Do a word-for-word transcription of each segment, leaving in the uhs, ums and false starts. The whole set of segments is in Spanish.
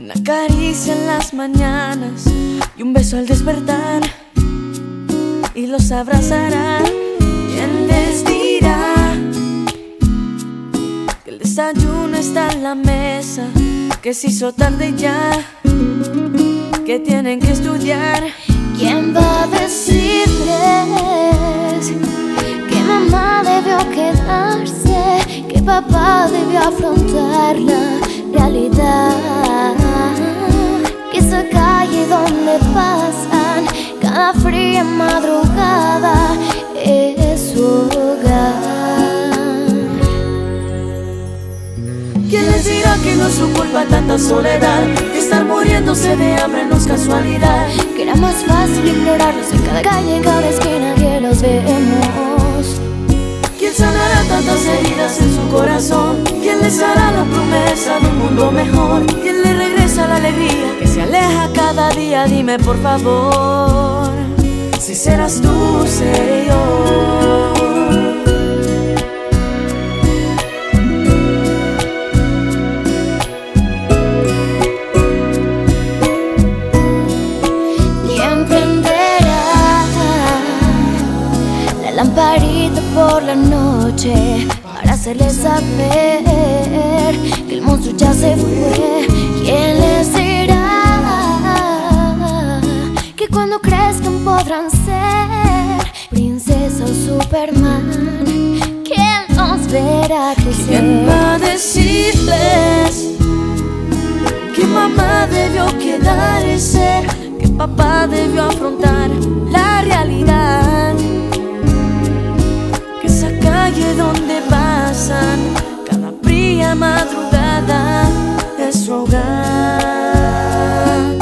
una caricia en las mañanas y un beso al despertar, y los abrazará. ¿Quién les dirá que el desayuno está en la mesa, que se hizo tarde ya, que tienen que estudiar? ¿Quién va a decirles que mamá debió quedarse, que papá debió afrontar la realidad? Que esa calle donde pasan cada fría madrugada es su hogar. ¿Quién les dirá que no es su culpa tanta soledad, que estar muriéndose de hambre no es casualidad, que era más fácil ignorarlos en cada calle, en cada esquina que los vemos? ¿Quién sanará tantas heridas en su corazón? ¿Quién les hará la promesa de un mundo mejor? ¿Quién le regresa la alegría que se aleja cada día? Dime por favor, si serás tú, seré yo. Lamparita por la noche para hacerles saber que el monstruo ya se fue. ¿Quién les dirá que cuando crezcan podrán ser princesa o Superman? ¿Quién nos verá crecer? ¿Quién va a decirles que mamá debió quedarse, que papá debió afrontar la realidad? Calle donde pasan cada fría madrugada es su hogar.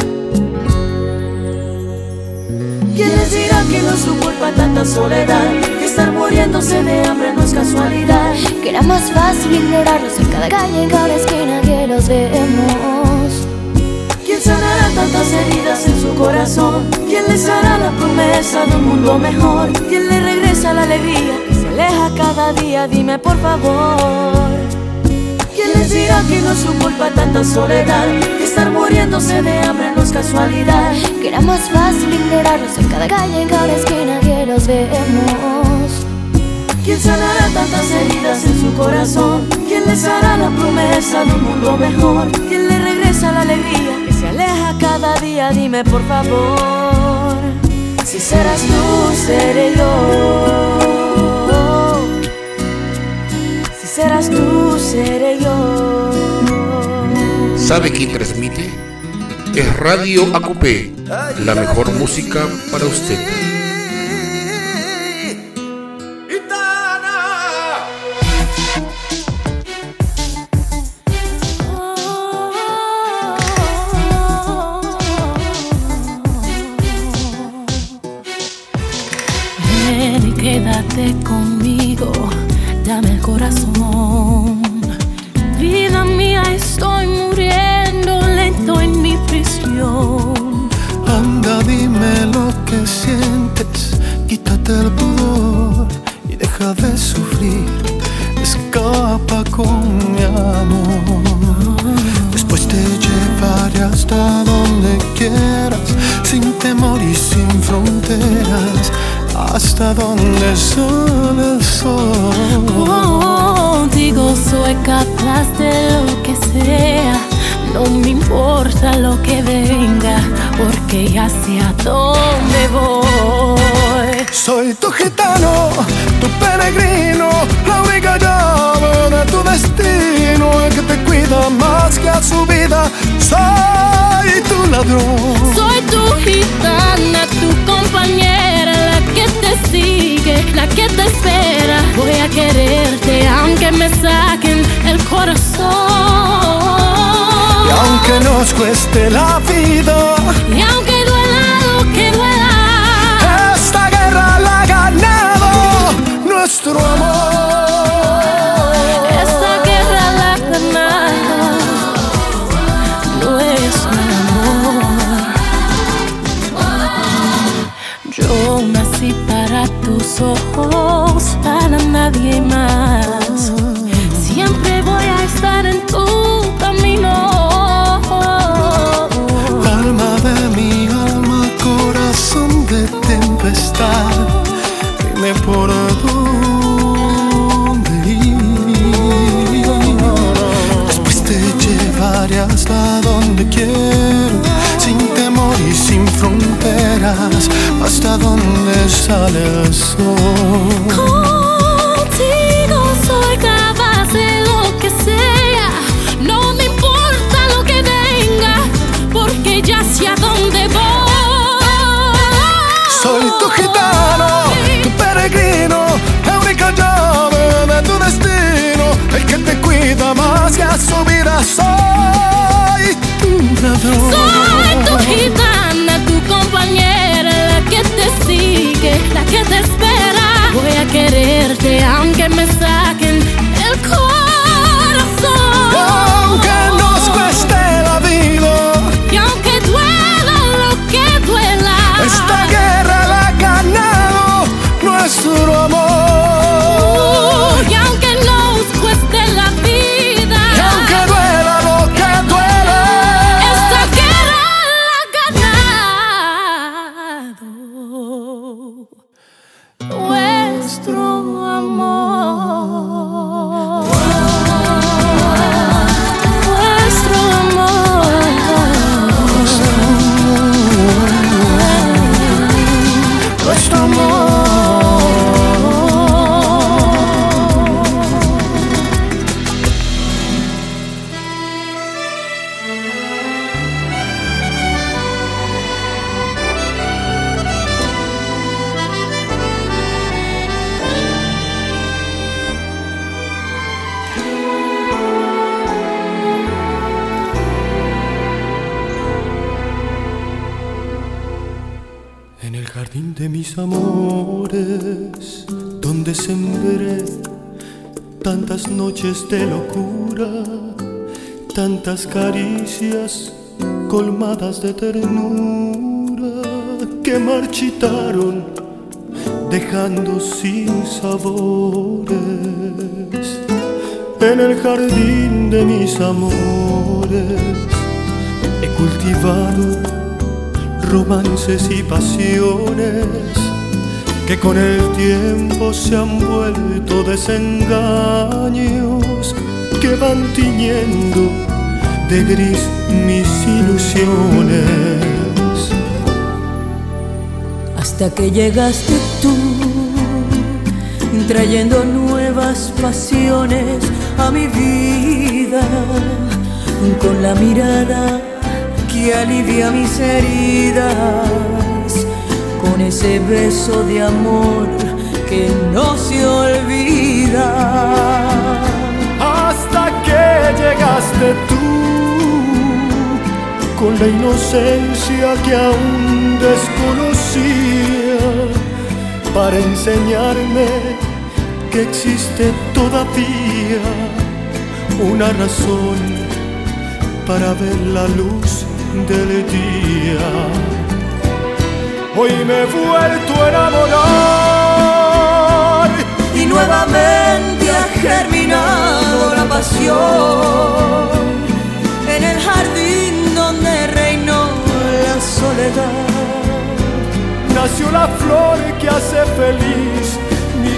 ¿Quién les dirá que no es su culpa tanta soledad, que estar muriéndose de hambre no es casualidad, que era más fácil ignorarlos en cada calle, en cada esquina que los vemos? ¿Quién sanará tantas heridas en su corazón? ¿Quién les hará la promesa de un mundo mejor? ¿Quién le regresa la alegría que se aleja cada día? Dime por favor. ¿Quién les dirá que no es su culpa tanta soledad, que estar muriéndose de hambre no es casualidad, que era más fácil ignorarlos en cada calle, en cada esquina que los vemos? ¿Quién sanará tantas heridas en su corazón? ¿Quién les hará la promesa de un mundo mejor? ¿Quién le regresa la alegría que se aleja cada día? Dime por favor, si serás tú, seré yo. Si serás tú, seré yo. ¿Sabe quién transmite? Es Radio Acupé, la mejor música para usted. Quédate conmigo, dame el corazón. Vida mía, estoy muriendo lento en mi prisión. Anda, dime lo que sientes, quítate el pudor y deja de sufrir. Escapa con mi amor. Después te llevaré hasta donde quieras, sin temor y sin fronteras, hasta donde sale el sol. Contigo soy capaz de lo que sea, no me importa lo que venga, porque ya sé a dónde voy. Soy tu gitano, tu peregrino, la única llave de tu destino, el que te cuida más que a su vida. Soy tu ladrón, soy tu gitana, tu compañera, la que te sigue, la que te espera. Voy a quererte aunque me saquen el corazón, y aunque nos cueste la vida, y aunque duela lo que duela, esta guerra la ha ganado nuestro amor. Esta guerra la ha ganado nuestro amor. Yo nací para tus ojos, para nadie más. Siempre voy a estar en tu camino. donde quiero, sin temor y sin fronteras, hasta donde sale el sol. Contigo soy capaz de lo que sea, no me importa lo que venga, porque ya sé a dónde voy. Soy tu gitano, tu peregrino, la única llave de tu destino, el que te cuida más que a su vida. Soy tu ladrón. Soy tu gitana, tu compañera, la que te sigue, la que te espera. Voy a quererte aunque me saquen el corazón. Y aunque nos cueste la vida, y aunque duela lo que duela, esta guerra la ha ganado nuestro amor. Y aunque nos cueste la vida, Y aunque duela lo que duela, esta guerra la ha ganado nuestro amor. Nuestro amor. nuestro amor. En el jardín de mis amores, donde sembré tantas noches de locura, tantas caricias colmadas de ternura que marchitaron dejando sin sabores. En el jardín de mis amores he cultivado romances y pasiones que con el tiempo se han vuelto desengaños que van tiñendo de gris mis ilusiones. Hasta que llegaste tú, trayendo nuevas pasiones a mi vida, con la mirada que alivia mis heridas, con ese beso de amor que no se olvida. Hasta que llegaste tú, con la inocencia que aún desconocía, para enseñarme que existe todavía una razón para ver la luz del día. Hoy me he vuelto a enamorar Y nuevamente ha germinado la pasión en el jardín donde reinó la soledad. nació la flor que hace feliz mi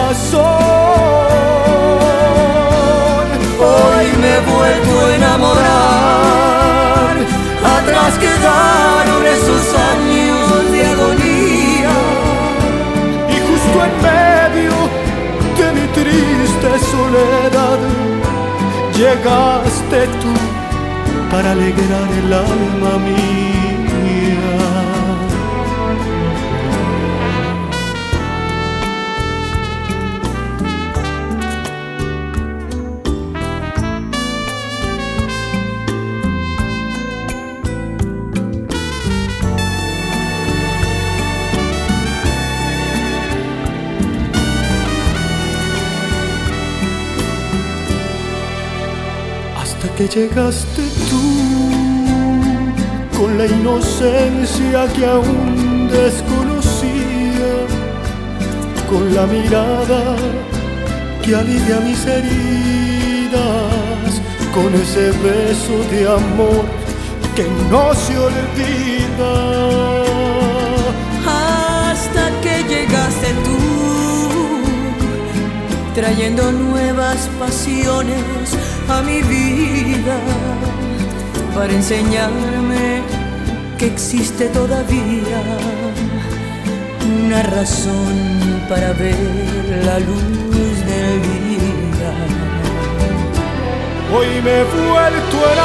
corazón. Hoy me he vuelto a enamorar, atrás quedaron esos años de agonía. Y justo en medio de mi triste soledad llegaste tú para alegrar el alma mía. Que llegaste tú con la inocencia que aún desconocía, con la mirada que alivia mis heridas, con ese beso de amor que no se olvida. Hasta que llegaste tú, trayendo nuevas pasiones a mi vida, para enseñarme que existe todavía una razón para ver la luz del día. Hoy me he vuelto a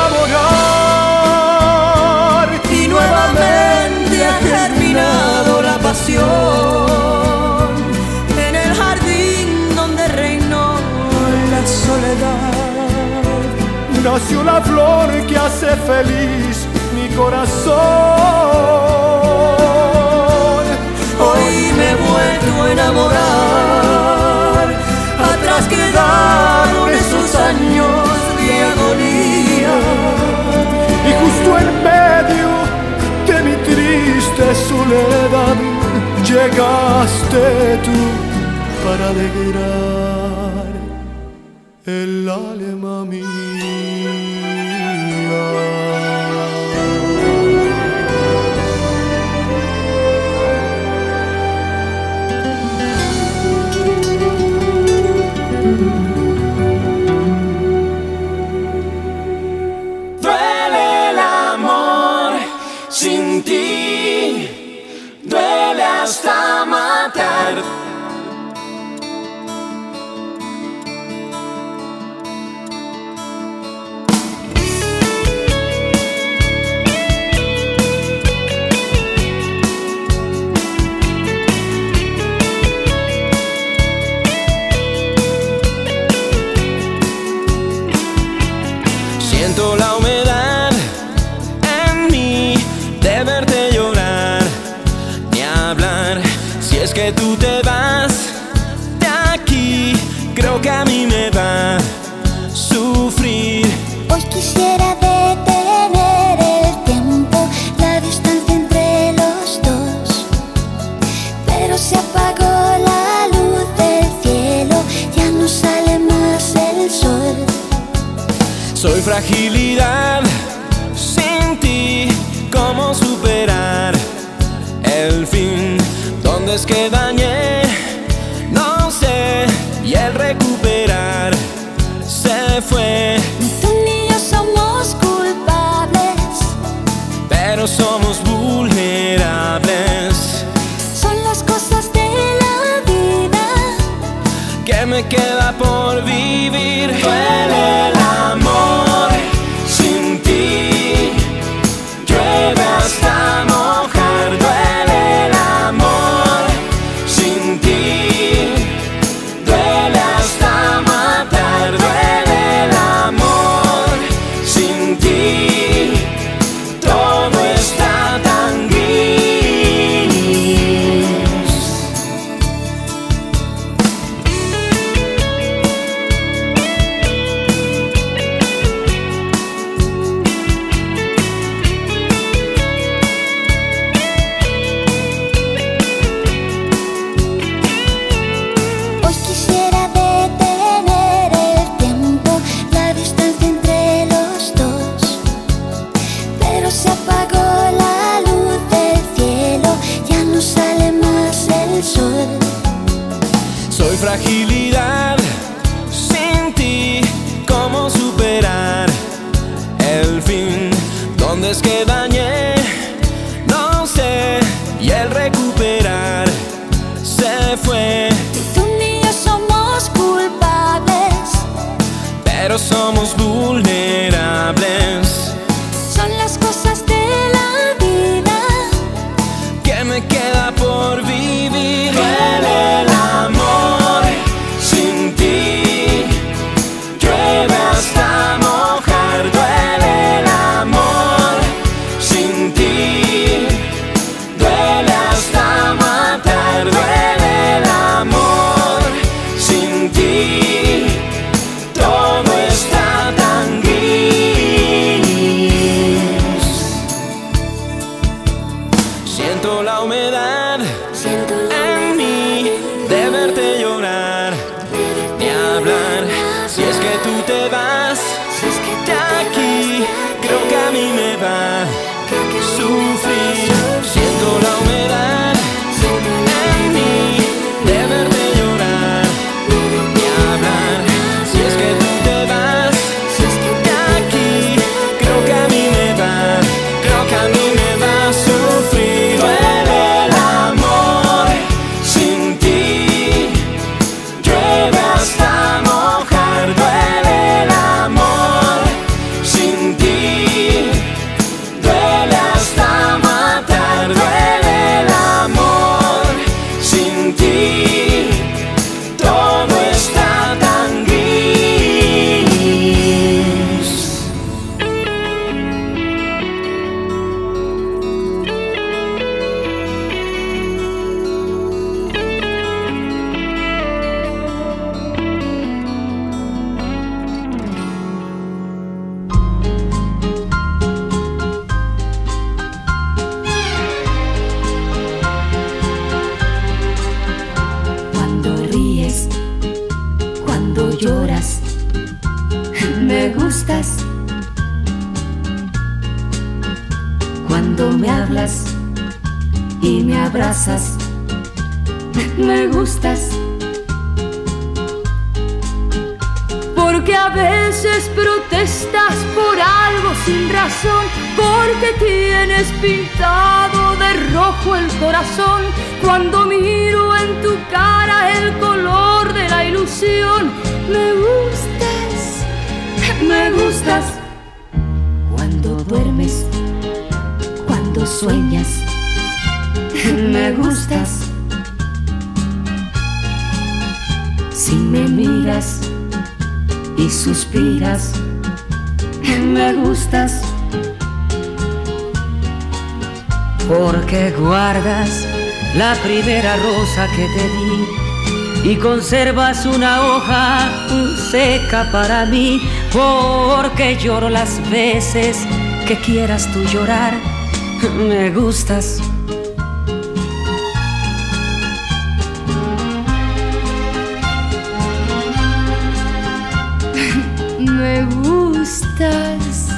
enamorar y nuevamente ha germinado la pasión en el jardín donde reinó la soledad. Nació la flor que hace feliz mi corazón. Hoy me he vuelto a enamorar, atrás quedaron esos años de agonía. Y justo en medio de mi triste soledad llegaste tú para alegrar el alma mía. Duele el amor sin ti, duele hasta matar. Siento la humedad en mí de verte llorar, ni hablar. Si es que tú te vas de aquí, creo que a mí me va a sufrir. Hoy quisiera detener el tiempo, la distancia entre los dos, pero se apagó la luz del cielo, ya no sale más el sol. Soy fragilidad sin ti, ¿cómo superar el fin? ¿Dónde es que dañé? No sé, y el recuperar se fue. Tú ni yo somos culpables, pero somos vulnerables. son las cosas de la vida ¿Qué me queda por vivir? Duele el amor sin ti, llueve hasta mojar. Duele el amor sin ti, duele hasta matar. Duele el amor sin ti, todo está tan gris. Hoy quisiera detener el tiempo, la distancia entre los dos, pero se apagó la luz del cielo, ya no sale más el sol. Soy fragilidad sin ti, ¿cómo superar el fin? ¿Dónde es que dañé? No sé, y el recuperar se fue. Tú ni yo somos culpables, Pero somos vulnerables. son las cosas de la vida ¿Qué me queda por vivir? Duele el amor sin ti, llueve hasta mojar. Duele el amor sin ti, duele hasta matar. Duele el amor sin ti, todo está tan gris. Siento la humedad en mí de verte llorar, ni hablar. Si es que tú te vas de aquí, creo que a mí me va a sufrir. Siento la humedad en mí de verte llorar, ni hablar. Si es que tú te vas de aquí, creo que a mí me gustas cuando me hablas y me abrazas. Me gustas porque a veces protestas por algo sin razón, porque tienes pintado de rojo el corazón. Cuando miro en tu cara el color de la ilusión, me gustas, me gustas. Cuando duermes, cuando sueñas, me gustas. Si me miras y suspiras, me gustas. Porque guardas la primera rosa que te di y conservas una hoja seca para mí. Porque lloro las veces que quieras tú llorar, me gustas. Me gustas.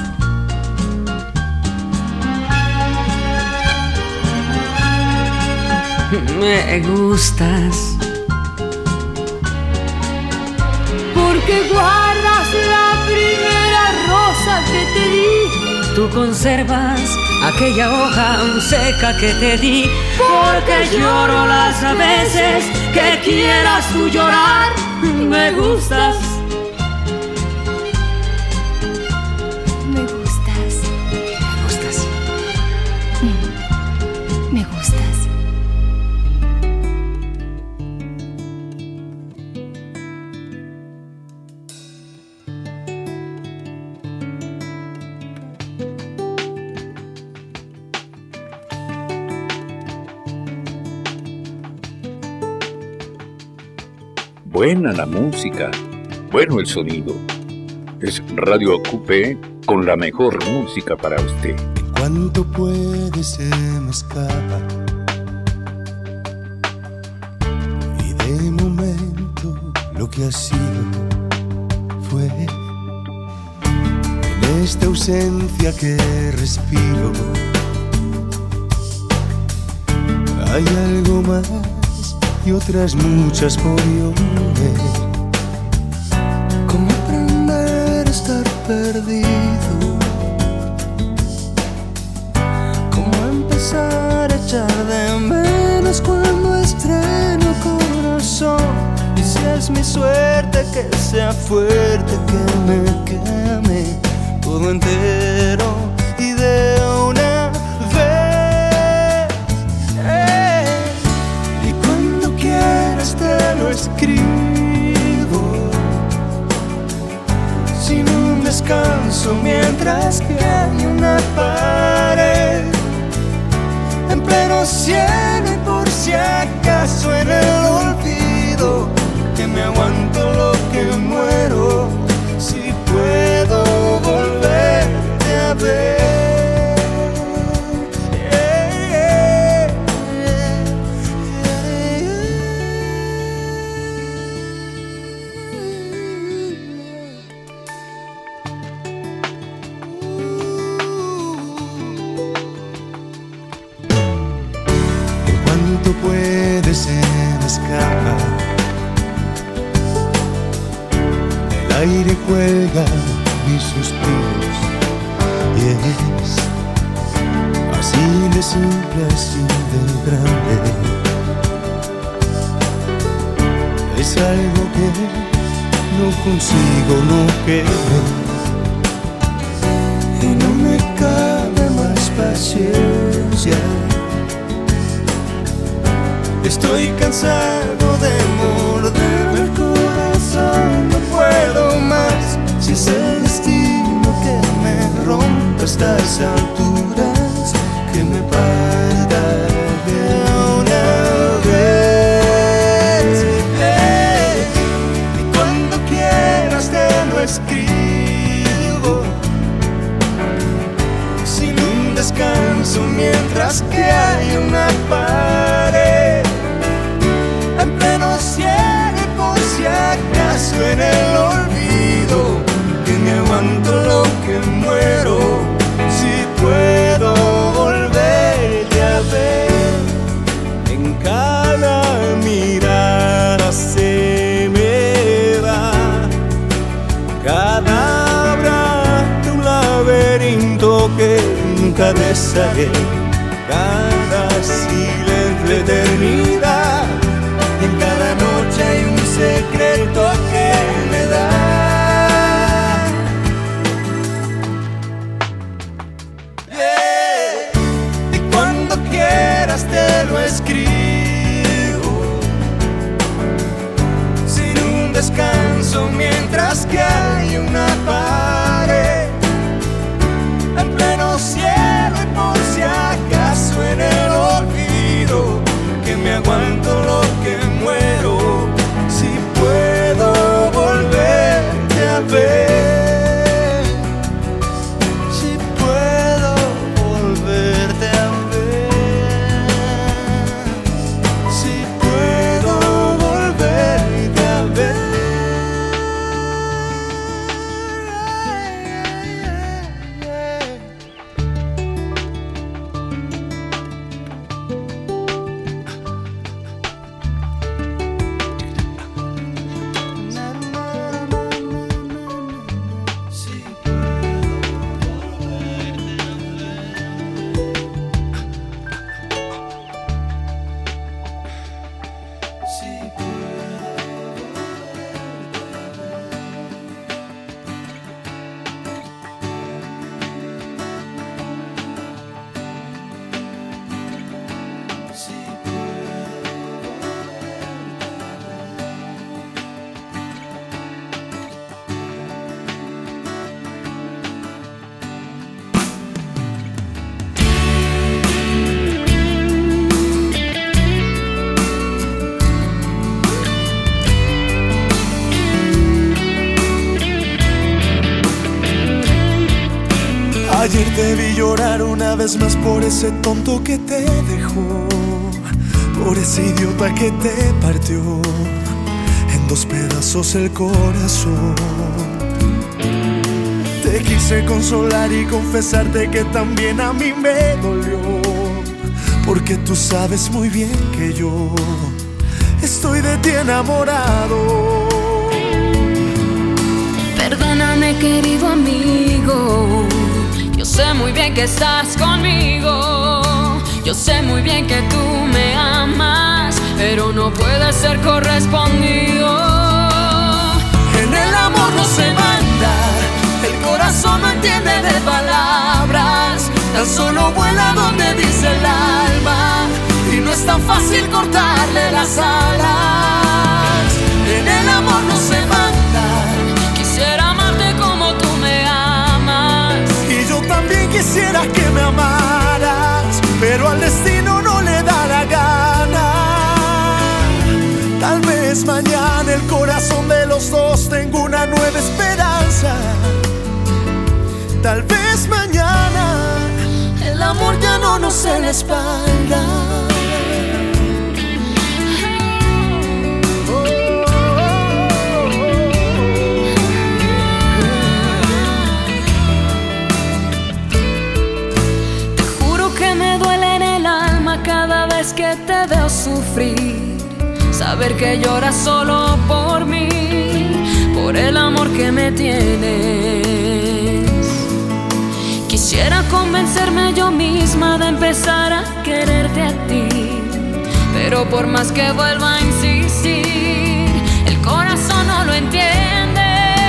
Me gustas. Porque guardas la primera rosa que te di. Tú conservas aquella hoja seca que te di. Porque lloro las veces que quieras tú llorar, me gustas. Buena la música, bueno el sonido. Es Radio Acupé con la mejor música para usted. ¿Cuánto puede se me escapa? Y de momento lo que ha sido fue. En esta ausencia que respiro hay algo más y otras muchas por llover. ¿Cómo aprender a estar perdido? ¿Cómo empezar a echar de menos cuando estreno corazón? Y si es mi suerte que sea fuerte, que me queme todo entero y de una vez. eh. Y cuando quieras te lo escribo sin un descanso, mientras que hay una pared en pleno cielo y por si acaso en el olvido, que me aguanto lo que muero si puedo volverte a ver. Puede se me escapa, el aire cuelga mis suspiros y es así de simple, así de grande. Es algo que no consigo, no querer, y no me cabe más paciencia. Estoy cansado de morderme el corazón, no puedo más. Si es el destino que me rompe a estas alturas, que me parta de una vez. Hey, y cuando quieras te lo escribo sin un descanso, mientras que hay una pared en pleno cielo y por si acaso en el olvido, que me aguanto atravesaré cada silencio de eternidad. Y en cada noche hay un secreto que me da. Yeah. Y cuando quieras te lo escribo, sin un descanso, mientras que hay una pared en pleno cielo, y por si acaso en el olvido, que me aguanto lo que muero, si puedo volverte a ver, si puedo volverte a ver, si puedo volverte a ver. Ayer te vi llorar una vez más por ese tonto que te dejó, por ese idiota que te partió en dos pedazos el corazón. Te quise consolar y confesarte que también a mí me dolió, porque tú sabes muy bien que yo estoy de ti enamorado. Perdóname, querido amigo, yo sé muy bien que estás conmigo, yo sé muy bien que tú me amas, pero no puedes ser correspondido. En el amor no se manda, el corazón no entiende de palabras, tan solo vuela donde dice el alma, y no es tan fácil cortarle las alas. En el amor no se manda, quisiera amarte como tú me amas, y yo también quisiera que me amaras, pero al destino no le da la gana. Tal vez mañana el corazón de los dos tenga una nueva esperanza. Tal vez mañana el amor ya no nos dé la espalda. Te juro que me duele en el alma cada vez que te veo sufrir, saber que lloras solo por mí, por el amor que me tienes. Quisiera convencerme yo misma de empezar a quererte a ti, pero por más que vuelva a insistir, el corazón no lo entiende.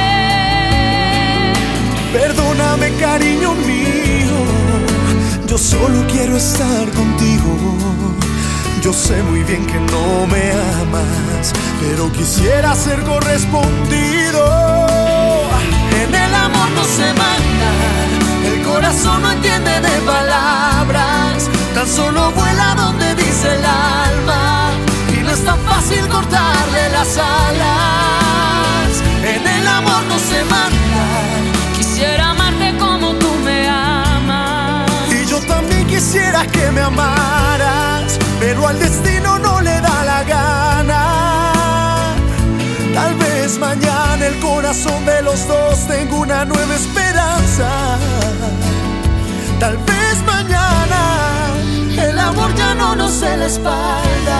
Perdóname, cariño mío, yo solo quiero estar contigo. Yo sé muy bien que no me amas, pero quisiera ser correspondido. En el amor no se manda, el corazón no entiende de palabras, tan solo vuela donde dice el alma, y no es tan fácil cortarle las alas. En el amor no se manda, quisiera amarte como tú me amas, y yo también quisiera que me amaras, pero al destino no le da la gana. Tal vez mañana el corazón de los dos tenga una nueva esperanza. Tal vez mañana el amor ya no nos dé la espalda.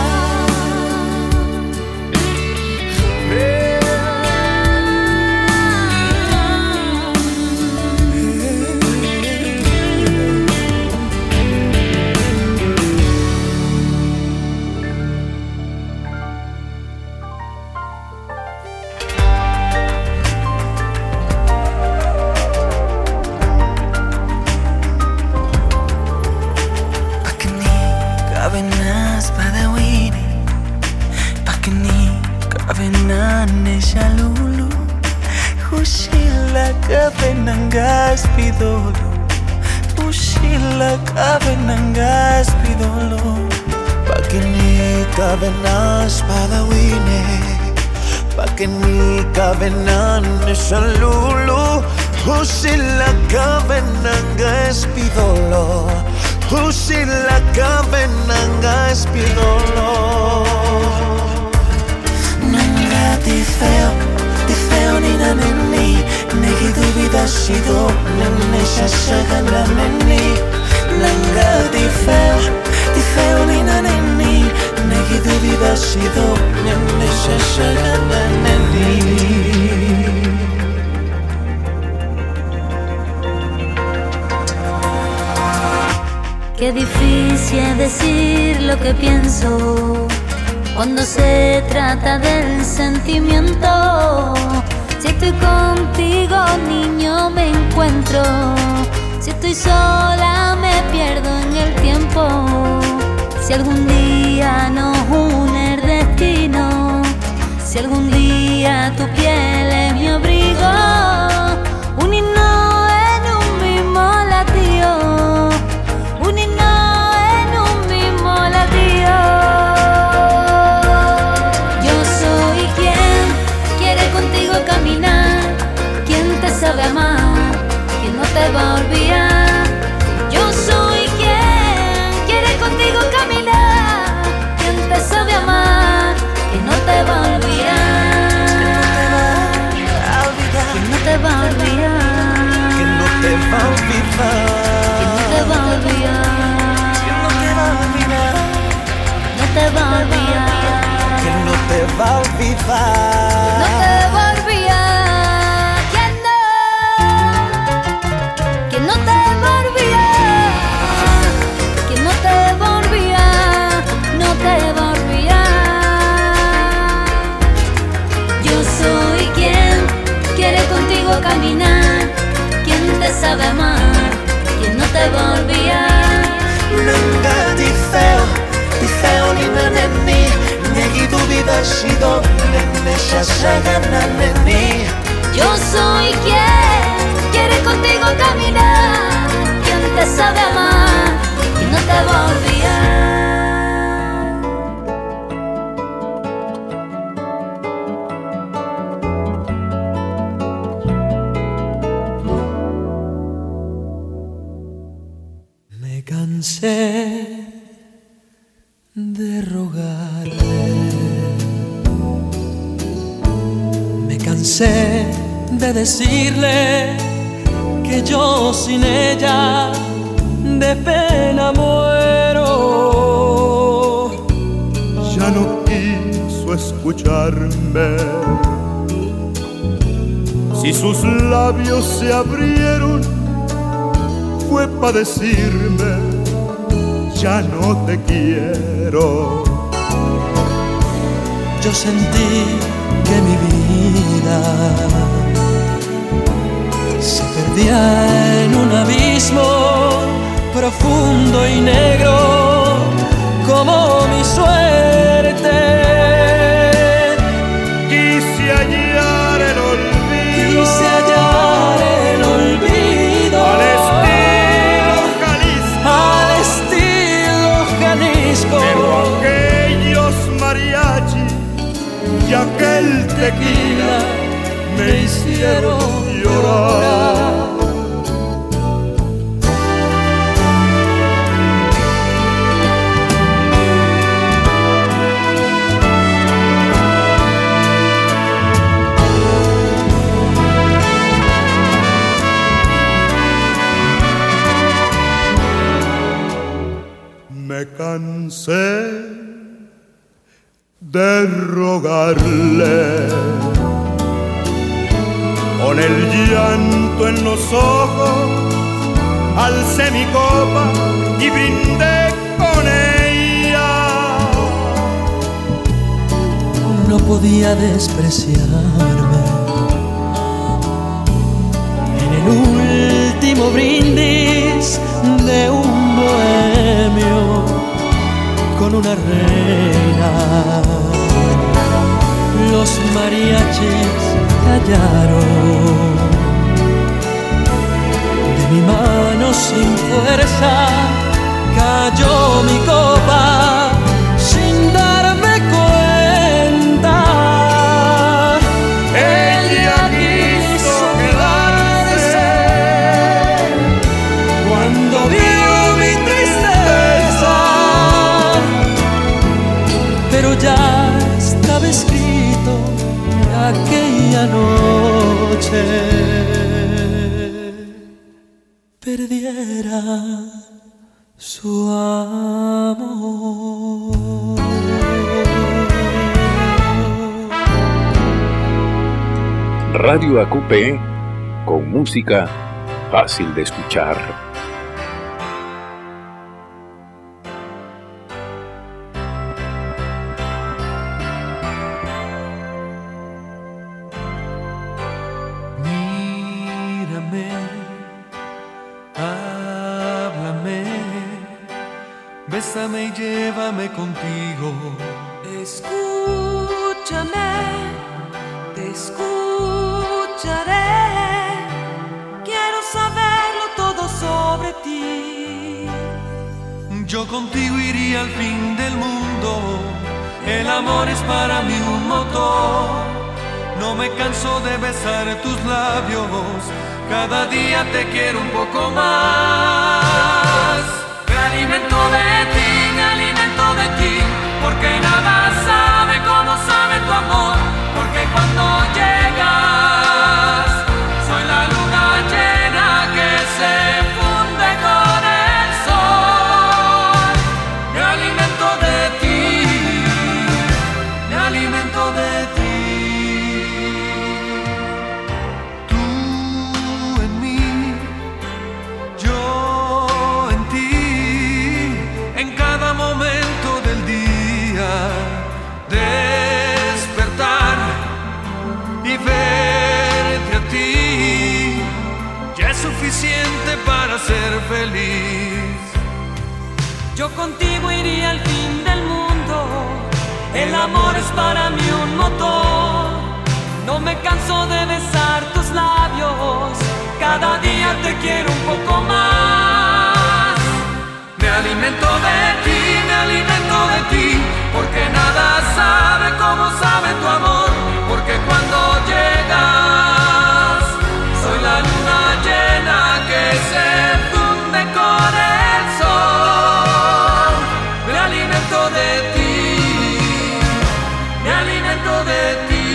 kavenane shalulu Hushila kavenangas pidolo Hushila kavenangas pidolo Pakini kavenas padawine Pakini kavenane shalulu Hushila kavenangas pidolo Hushila kavenangas pidolo Nanga ti feo, ti feo ni na neni Negi dubida shido, nene shashaga na neni Nanga ti feo, ti feo ni na neni Negi dubida shido, nene shashaga na neni Qué difícil es decir lo que pienso cuando se trata del sentimiento. Si estoy contigo, niño, me encuentro. Si estoy sola, me pierdo en el tiempo. Si algún día nos une el destino, si algún día tu piel es mi abrigo, unirnos en un mismo latido, unirnos en un mismo latido. Yo soy quien quiere contigo caminar, quien te sabe amar, quien no te va a olvidar. Yo soy quien quiere contigo caminar, quien te sabe amar, quien no te va a olvidar. Quien no te va a olvidar, Que no te va a olvidar quien no te va a olvidar, Que no te va a olvidar no te va a olvidar, Que no te va a olvidar no te va a olvidar, que no, que no te va a olvidar, que no te va a olvidar, no te va a olvidar. Yo soy quien quiere contigo caminar, quien te sabe amar, quien no te va a olvidar. Nanga ti feo, ti feo ni na neni Negi dubida shido, nene shashaga na neni Yo soy quien quiere contigo caminar, quien te sabe amar, quien no te va a olvidar. Me cansé de rogarle, me cansé de decirle que yo sin ella de pena muero. Ya no quiso escucharme. Si sus labios se abrieron, fue para decirme, ya no te quiero. Yo sentí que mi vida se perdía en un abismo profundo y negro como mi suerte. Quise hallar el olvido, Quise hallar el olvido al estilo Jalisco, al estilo Jalisco. pero aquellos mariachi y aquel tequila me hicieron llorar. Me cansé de rogarle, con el llanto en los ojos, alcé mi copa y brindé con ella. No podía despreciarme en el último brindis de un bohemio con una reina. los mariachis callaron. De mi mano sin fuerza cayó mi copa sin darme cuenta. Ella quiso quedarse cuando vio mi tristeza, pero ya estaba escrito aquella noche perdiera su amor. Radio A Q P, con música fácil de escuchar. Bésame y llévame contigo. Escúchame, te escucharé. Quiero saberlo todo sobre ti. Yo contigo iría al fin del mundo. El amor es para mí un motor. No me canso de besar tus labios. Cada día te quiero un poco más. Me alimento de ti, me alimento de ti, porque nada sabe como sabe tu amor, porque cuando llegas soy la luna llena que se funde con el sol. Me alimento de ti, me alimento de ti. Tú en mí, yo en ti. En cada momento del día, despertar y verte a ti ya es suficiente para ser feliz. Yo contigo iría al fin del mundo. El amor es para mí un motor. No me canso de besar tus labios. Cada día te quiero un poco más. Me alimento de ti, me alimento de ti, porque nada sabe como sabe tu amor, porque cuando llegas soy la luna llena que se funde con el sol. Me alimento de ti, me alimento de ti,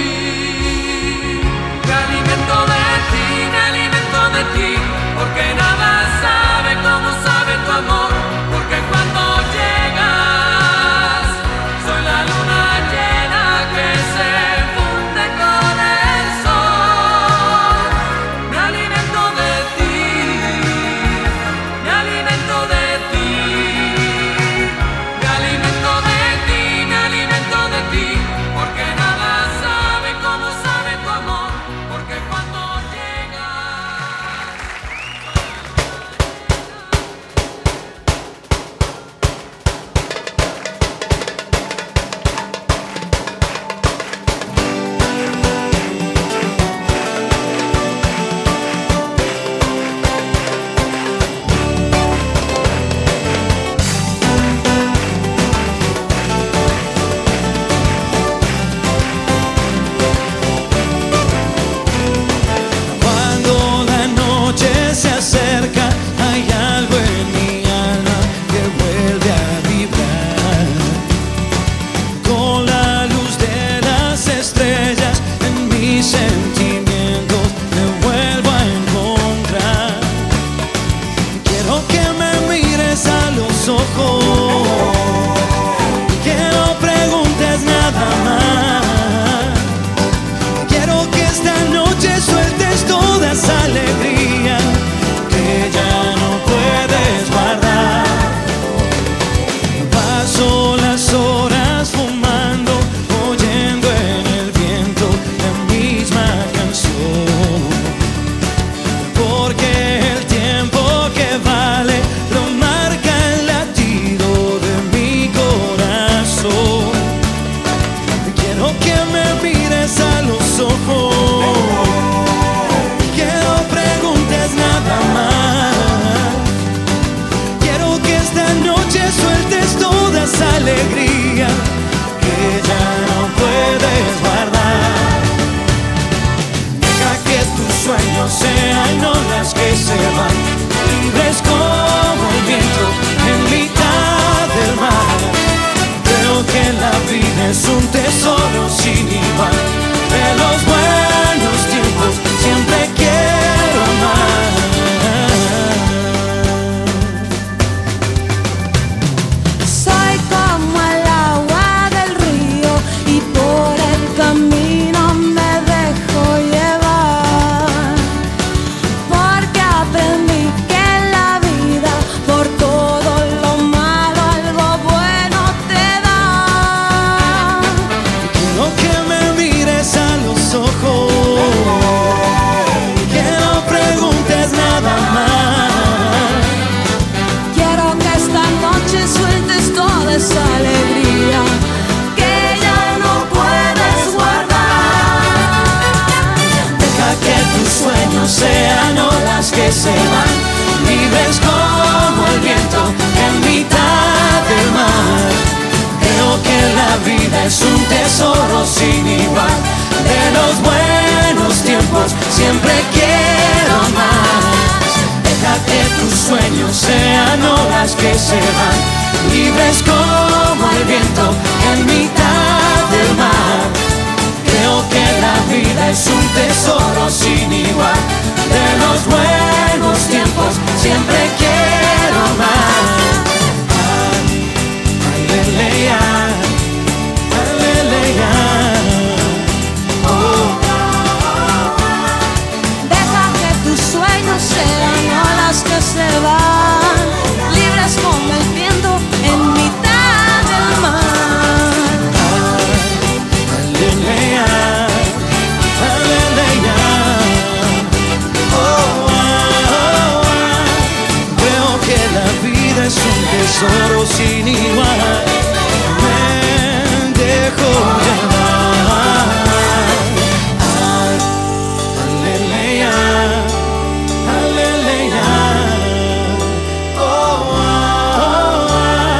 me alimento de ti, me alimento de ti, porque nada sabe como sabe tu amor, porque cuando noche sueltes toda esa alegría que ya no puedes guardar. Deja que tus sueños sean olas que se van, libres como el viento en mitad del mar. Creo que la vida es un tesoro sin igual. De los buenos tiempos siempre quiero más. Soy como el agua del río y por el camino me dejo llevar, porque aprendí que en la vida por todo lo malo algo bueno te da. Quiero que me mires a los ojos, que no preguntes nada más. Quiero que esta noche sueltes toda esa alegría que ya no puedes guardar. Deja que tus sueños sean olas que se van, libres como el viento en mitad del mar. Creo que la vida es un tesoro sin igual. De los buenos tiempos siempre quiero más. Deja que tus sueños sean olas que se van, libres como el viento en mitad del mar. Creo que la vida es un tesoro sin igual. De los buenos tiempos siempre quiero más. Aleluya, aleluya. Oh. Deja que tus sueños sean olas que se van, libres como el viento en mitad del mar. Aleluya, aleluya. Oh, oh, oh. Creo que la vida es un tesoro sin igual. Me dejo llevar. Aleluya, aleluya. Oh, oh, oh.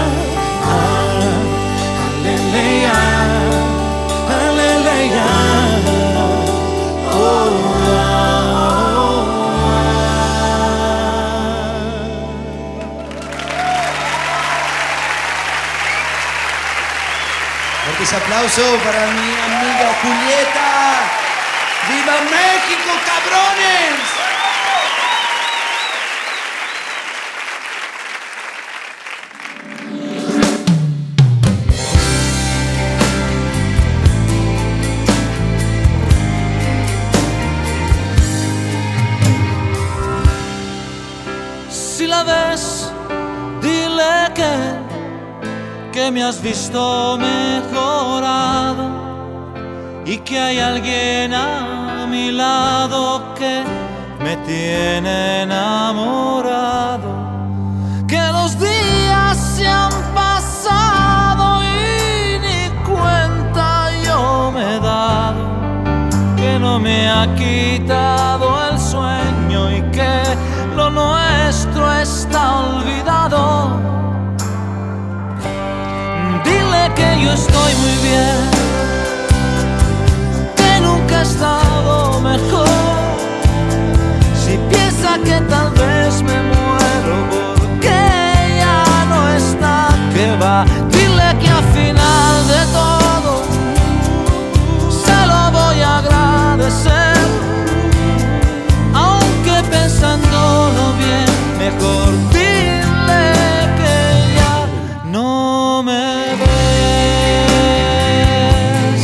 Aleluya, aleluya. Oh, oh, oh. Fuertes aplausos para mi amiga Julieta. ¡Viva México, cabrones! Si la ves, dile que, que me has visto mejorado y que hay alguien a mi lado que me tiene enamorado. Que los días se han pasado y ni cuenta yo me he dado, que no me ha quitado el sueño y que lo nuestro está olvidado. Dile que yo estoy muy bien, que nunca he estado mejor. Si piensa que tal vez me muero porque ya no está, que va. Dile que al final de todo se lo voy a agradecer, aunque pensándolo bien, mejor dile que ya no me ves.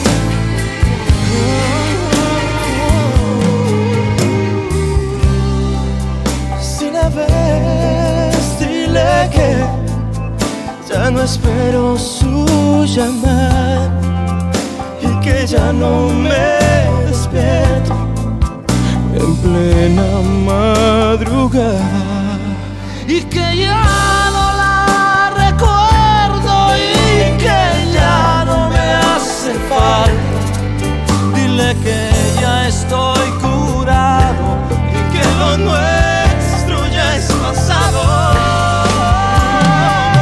Si la ves, dile que ya no espero su llamada y que ya no me despierto en plena madrugada, y que ya no la recuerdo y que ya no me hace falta. Dile que ya estoy curado y que lo nuestro ya es pasado.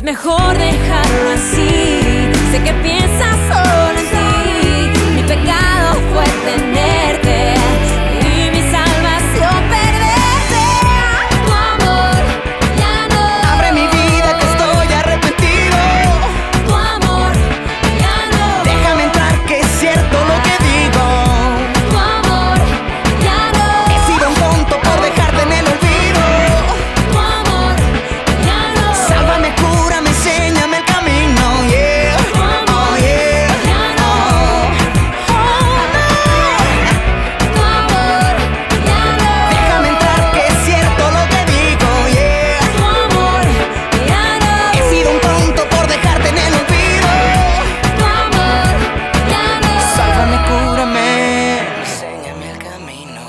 mejor dejarlo así. Sé que piensas solo en ti. Mi pecado fue tenerte y mi salvación perderte. Tu amor ya no. Abre mi vida que estoy arrepentido. Tu amor ya no. Déjame entrar que es cierto lo que digo. Tu amor ya no. He sido un tonto por dejarte en el olvido. Tu amor ya no. Sálvame, cúrame, enséñame el camino. Yeah. Tu amor Oh, yeah. ya no. Oh, no. Tu amor ya no. Déjame entrar que es cierto lo que digo. Yeah. Tu amor ya no. He sido un tonto por dejarte en el olvido. Tu amor ya no. Sálvame, cúrame, enséñame el camino.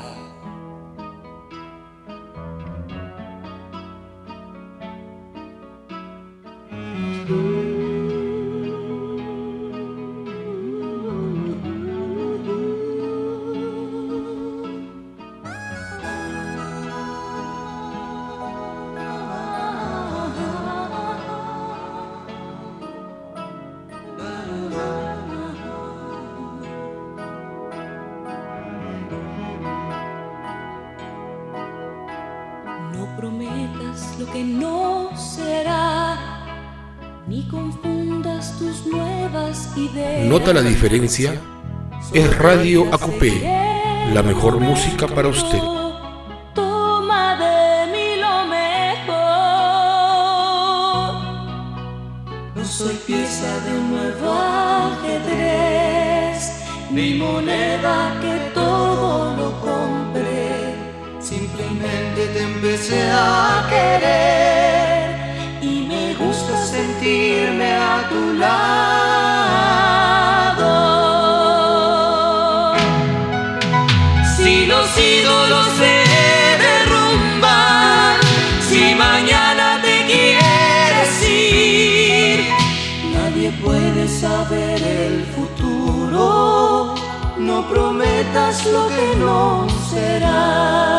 No prometas lo que no será, ni confundas tus nuevas ideas. ¿Nota la diferencia? Es Radio A Q P, la mejor música para usted. Toma de mí lo mejor. No soy pieza de un nuevo ajedrez, ni moneda que todo lo compre. Simplemente te empecé a querer y me gusta sentirme a tu lado. Si los ídolos se derrumban, si mañana te quieres ir, nadie puede saber el futuro. No prometas lo que no será.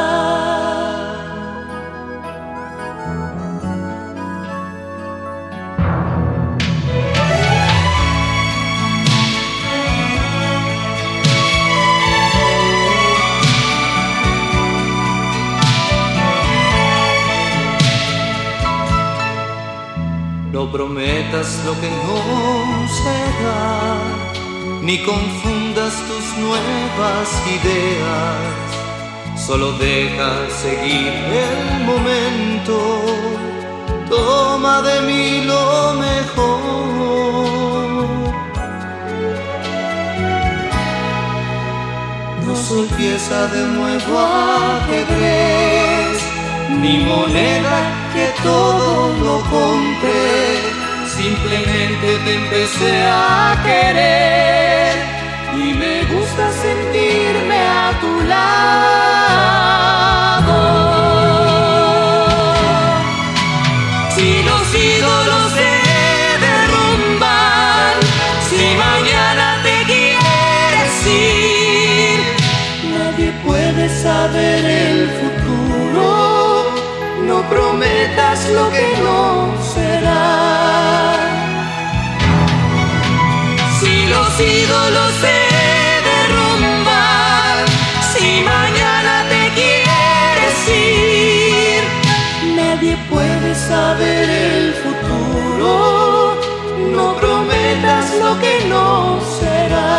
No prometas lo que no será, ni confundas tus nuevas ideas. Solo deja seguir el momento, toma de mí lo mejor. No soy pieza de nuevo ajedrez, ni moneda que todo lo compre. Simplemente te empecé a querer y me gusta sentirme a tu lado. Si los ídolos se derrumban, si mañana te quieres ir, nadie puede saber el futuro. No prometas lo que no será. Si los ídolos se derrumban, si mañana te quieres ir, nadie puede saber el futuro. No prometas lo que no será.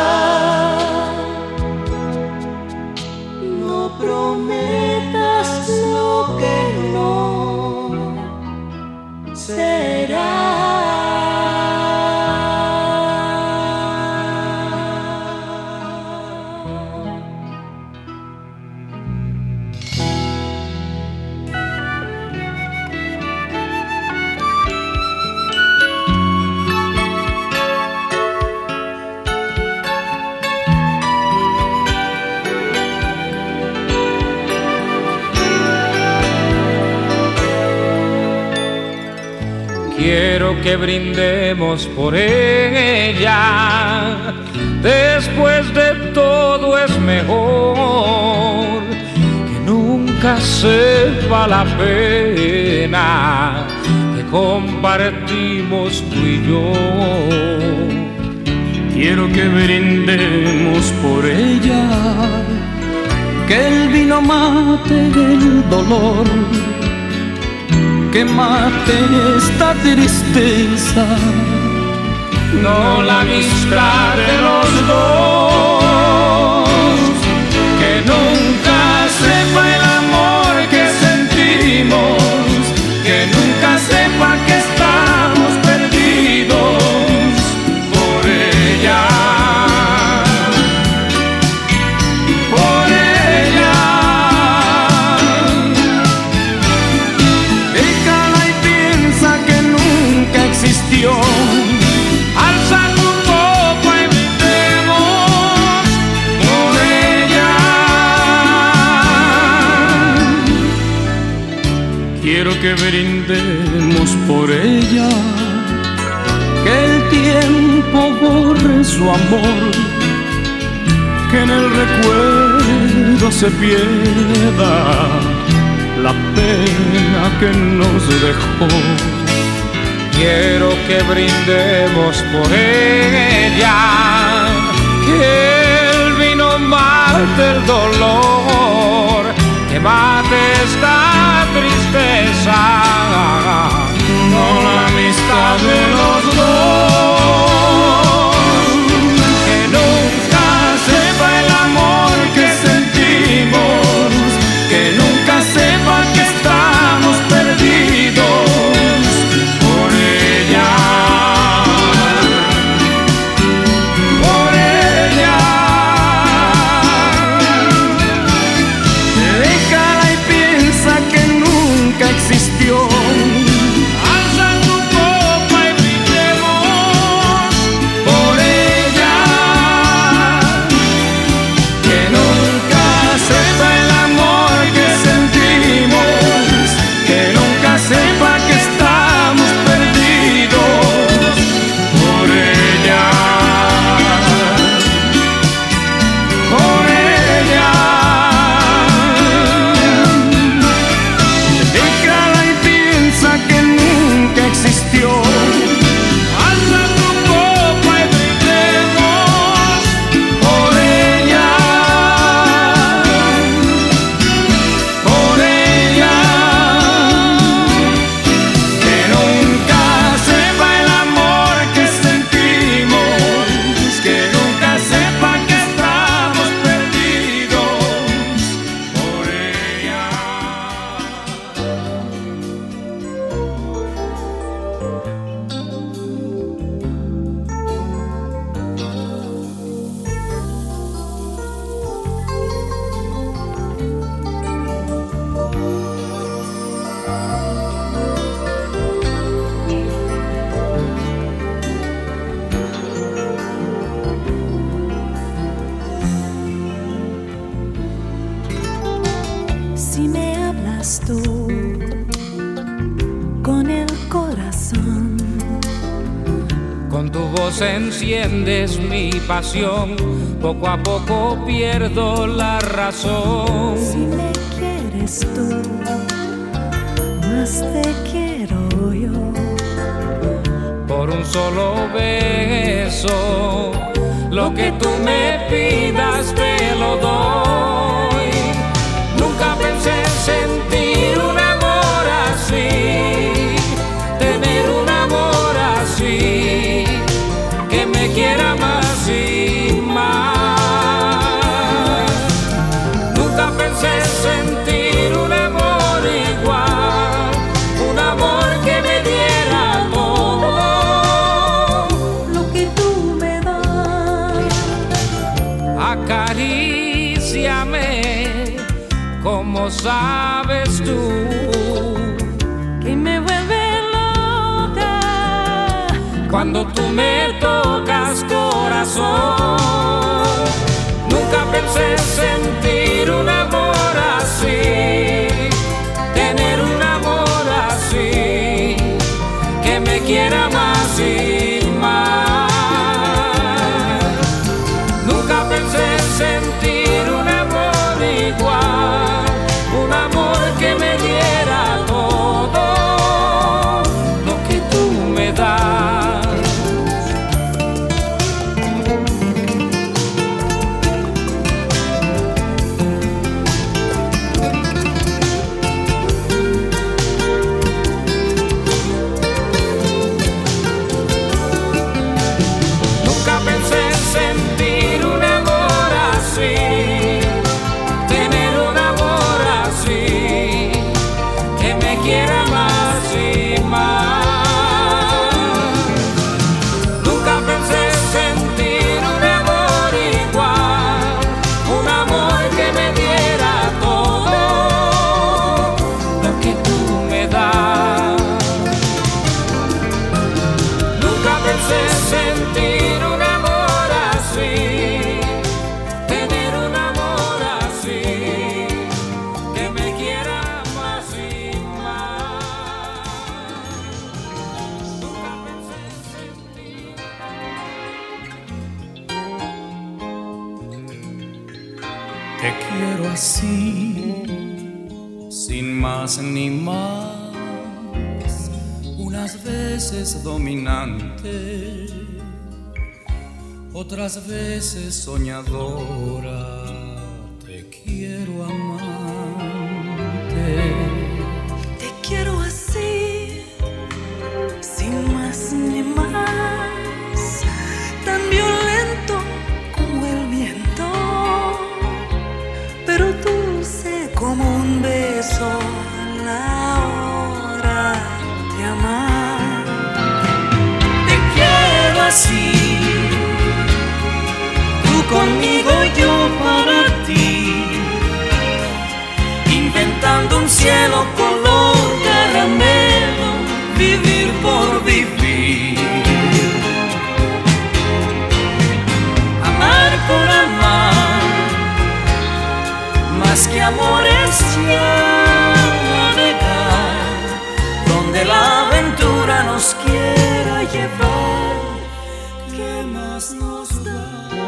No prometas lo que no será. Quiero que brindemos por ella. Después de todo es mejor que nunca sepa la pena que compartimos tú y yo. Quiero que brindemos por ella, que el vino mate el dolor, que mate esta tristeza, no la amistad de los dos, que nunca sepa el amor que sentimos, que nunca sepa que estamos perdidos por ella, por ella. Déjala y piensa que nunca existió. Alza tu copa y brindemos por ella. Quiero que brindemos por ella, que el tiempo borre su amor, que en el recuerdo se pierda la pena que nos dejó. Quiero que brindemos por ella, que el vino mate el dolor, que mate esta tristeza, no la amistad de los dos, que nunca sepa el amor que sentimos, que nunca sepa que estamos perdidos por ella, por ella. Déjala y piensa que nunca existió. Alza tu copa y brindemos por ella, que nunca sepa el amor que sentimos, que nunca sepa que estamos perdidos por ella, por ella. Déjala y piensa que nunca existió. Alza tu copa y brindemos por ella, por ella. Que nunca sepa el amor que sentimos, que nunca sepa que estamos perdidos por ella. Si me hablas tú con el corazón, Con tu voz enciendes mi pasión, poco a poco pierdo la razón. si me quieres tú, más te quiero yo. Por un solo beso, lo que tú me pidas te lo doy. Nunca pensé sentir un amor así, tener un amor así, que me quiera más y más. Nunca pensé sentir un amor igual, un amor que me diera todo Lo que tú me das, acaríciame como sabes tú, que me vuelve loca cuando tú me tocas corazón. Nunca pensé sentir un amor así, tener un amor así, que me quiera más y más. Nunca pensé sentir un amor igual, un amor que me diera todo, Te quiero así, sin más ni más, unas veces dominante, otras veces soñadora. Te quiero amante. Te quiero así, sin más ni más, tan violento como el viento, pero dulce como un beso a la hora de amar. Te quiero así, tú conmigo, yo para ti, inventando un cielo color caramelo, vivir por vivir, amar por amar, más que amores ya navegar, donde la aventura nos quiera llevar. ¿Qué más nos da?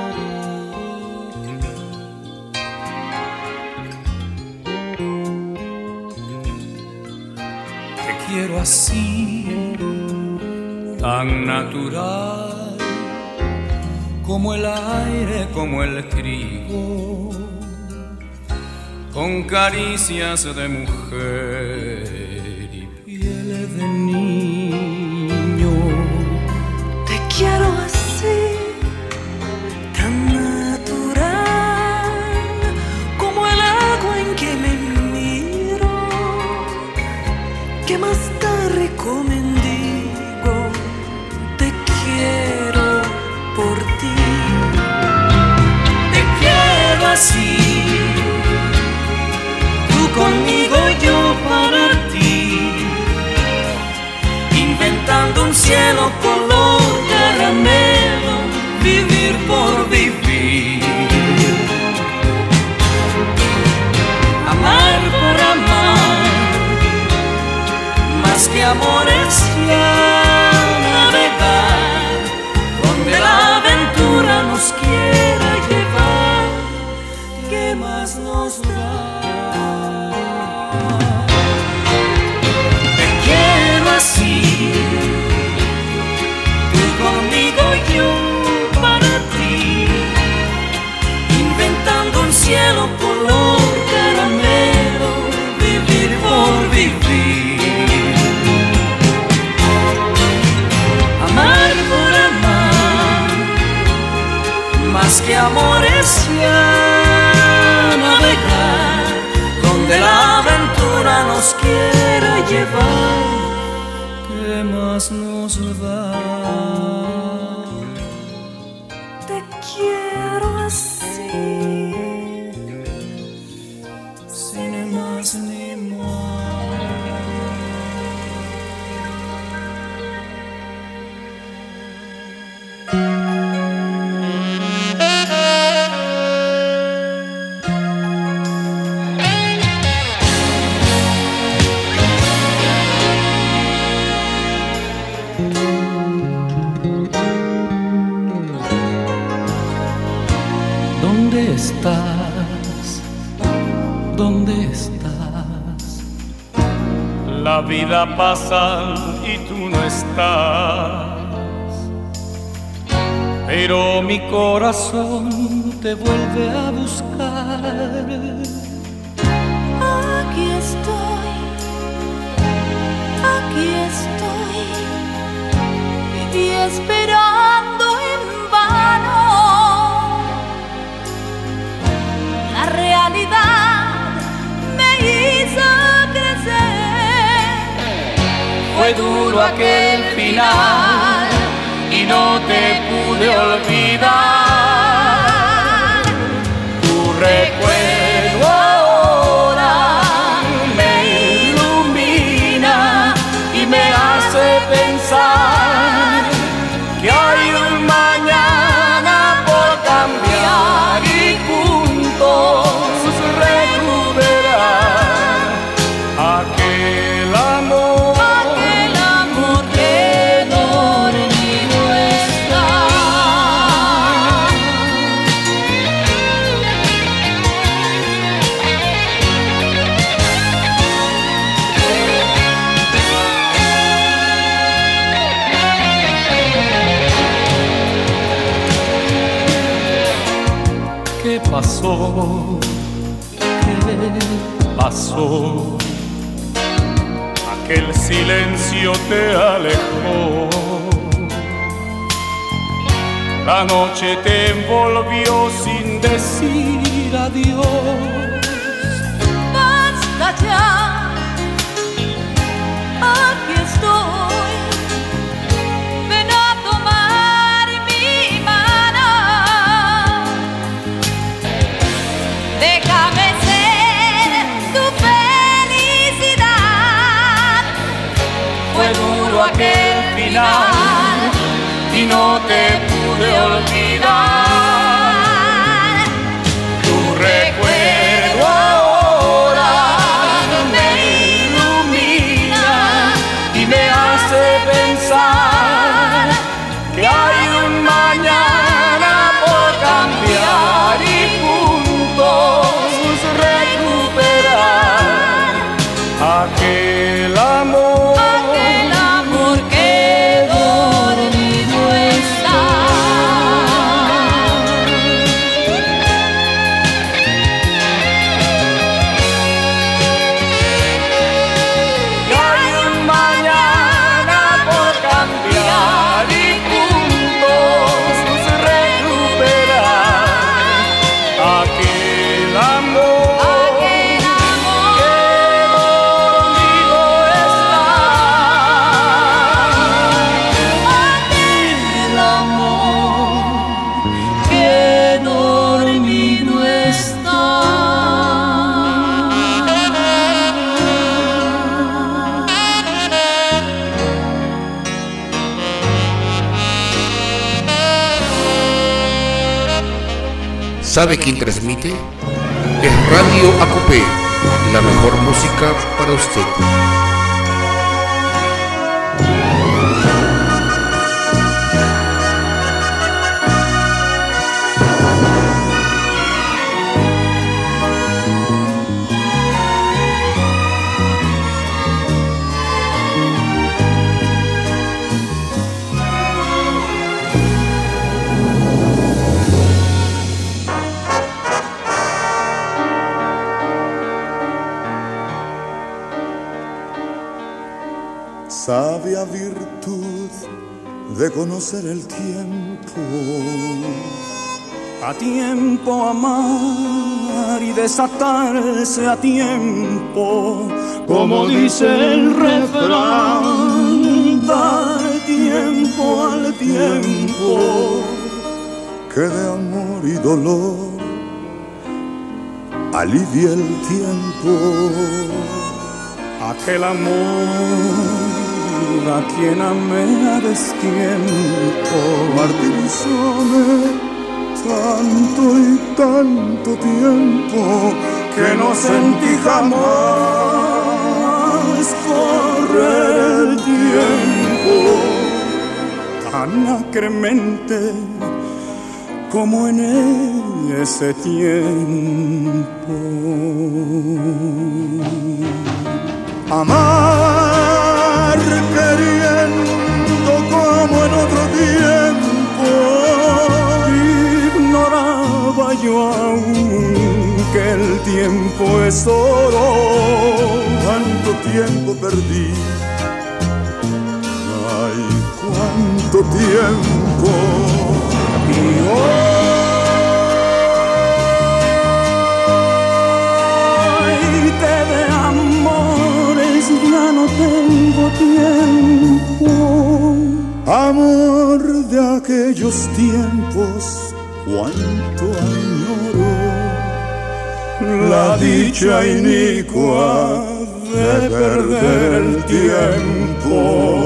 Te quiero así, tan natural, como el aire, como el trigo, con caricias de mujer y piel de niño. Te quiero así, tan natural, como el agua en que me miro, que más tarde rico mendigo, te quiero por ti. Te quiero así, conmigo, yo para ti, inventando un cielo color caramelo, vivir por vivir, amar por amar, más que amores ya navegar, donde la aventura nos quiera llevar. ¿Qué más nos da? Así, tú conmigo, yo para ti, inventando un cielo color caramelo, vivir por vivir, amar por amar, más que amores ya navegar, donde la aventura nos quiera llevar. ¿Qué más nos da? Te quiero así, sin más ni más. ¿Dónde estás? ¿Dónde estás? La vida pasa y tú no estás, pero mi corazón te vuelve a buscar. Aquí estoy, aquí estoy, y esperando en vano. La realidad me hizo crecer. Fue duro aquel final y no te pude olvidar. Tu recuerdo ahora me ilumina y me hace pensar que hay un mañana por cambiar y juntos recuperar aquel amor, aquel amor que dormido está. pasó? ¿Qué pasó? Aquel silencio te alejó. La noche te envolvió sin decir adiós. Basta ya, aquí estoy. Ven a tomar mi mano. Déjame ser tu felicidad. Fue duro aquel final y no te pude olvidar. Tu recuerdo ahora me ilumina y me hace pensar que hay un mañana por cambiar y juntos recuperar aquel amor. Aquel amor que dormido está. Que hay un mañana por cambiar y juntos recuperar aquel amor. Aquel amor que dormido está. Aquel amor que dormido está. ¿Sabe quién transmite? Es Radio Acupé, la mejor música para usted. Sabia virtud de conocer el tiempo, A tiempo amar y desatarse a tiempo, como dice el refrán, dar tiempo al tiempo, que de amor y dolor alivia el tiempo. Aquel amor a quien amé a destiempo, martirizóme tanto y tanto tiempo, que no sentí jamás correr el tiempo tan acremente como en ese tiempo. Amar queriendo como en otro tiempo, ignoraba yo aún que el tiempo es oro. Cuánto tiempo perdí, ay, cuánto tiempo. Y hoy que de amores ya no tengo tiempo. Amor de aquellos tiempos, cuánto añoro la dicha inicua de perder el tiempo.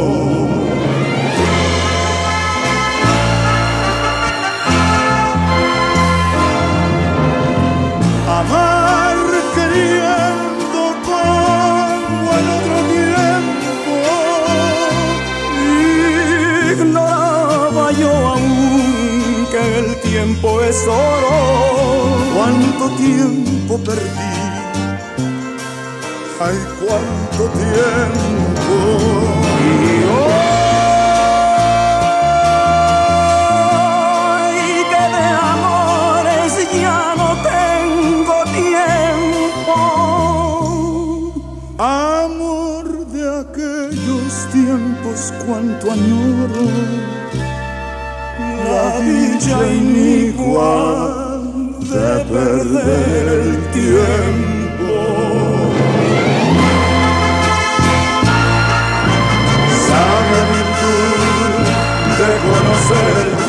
Amar queriendo como en otro tiempo, ignoraba yo aún que el tiempo es oro. Cuánto tiempo perdí, ay, cuánto tiempo. Y hoy que de amores ya no cuánto añoro la dicha inicua de perder el tiempo. Sabe virtud de conocer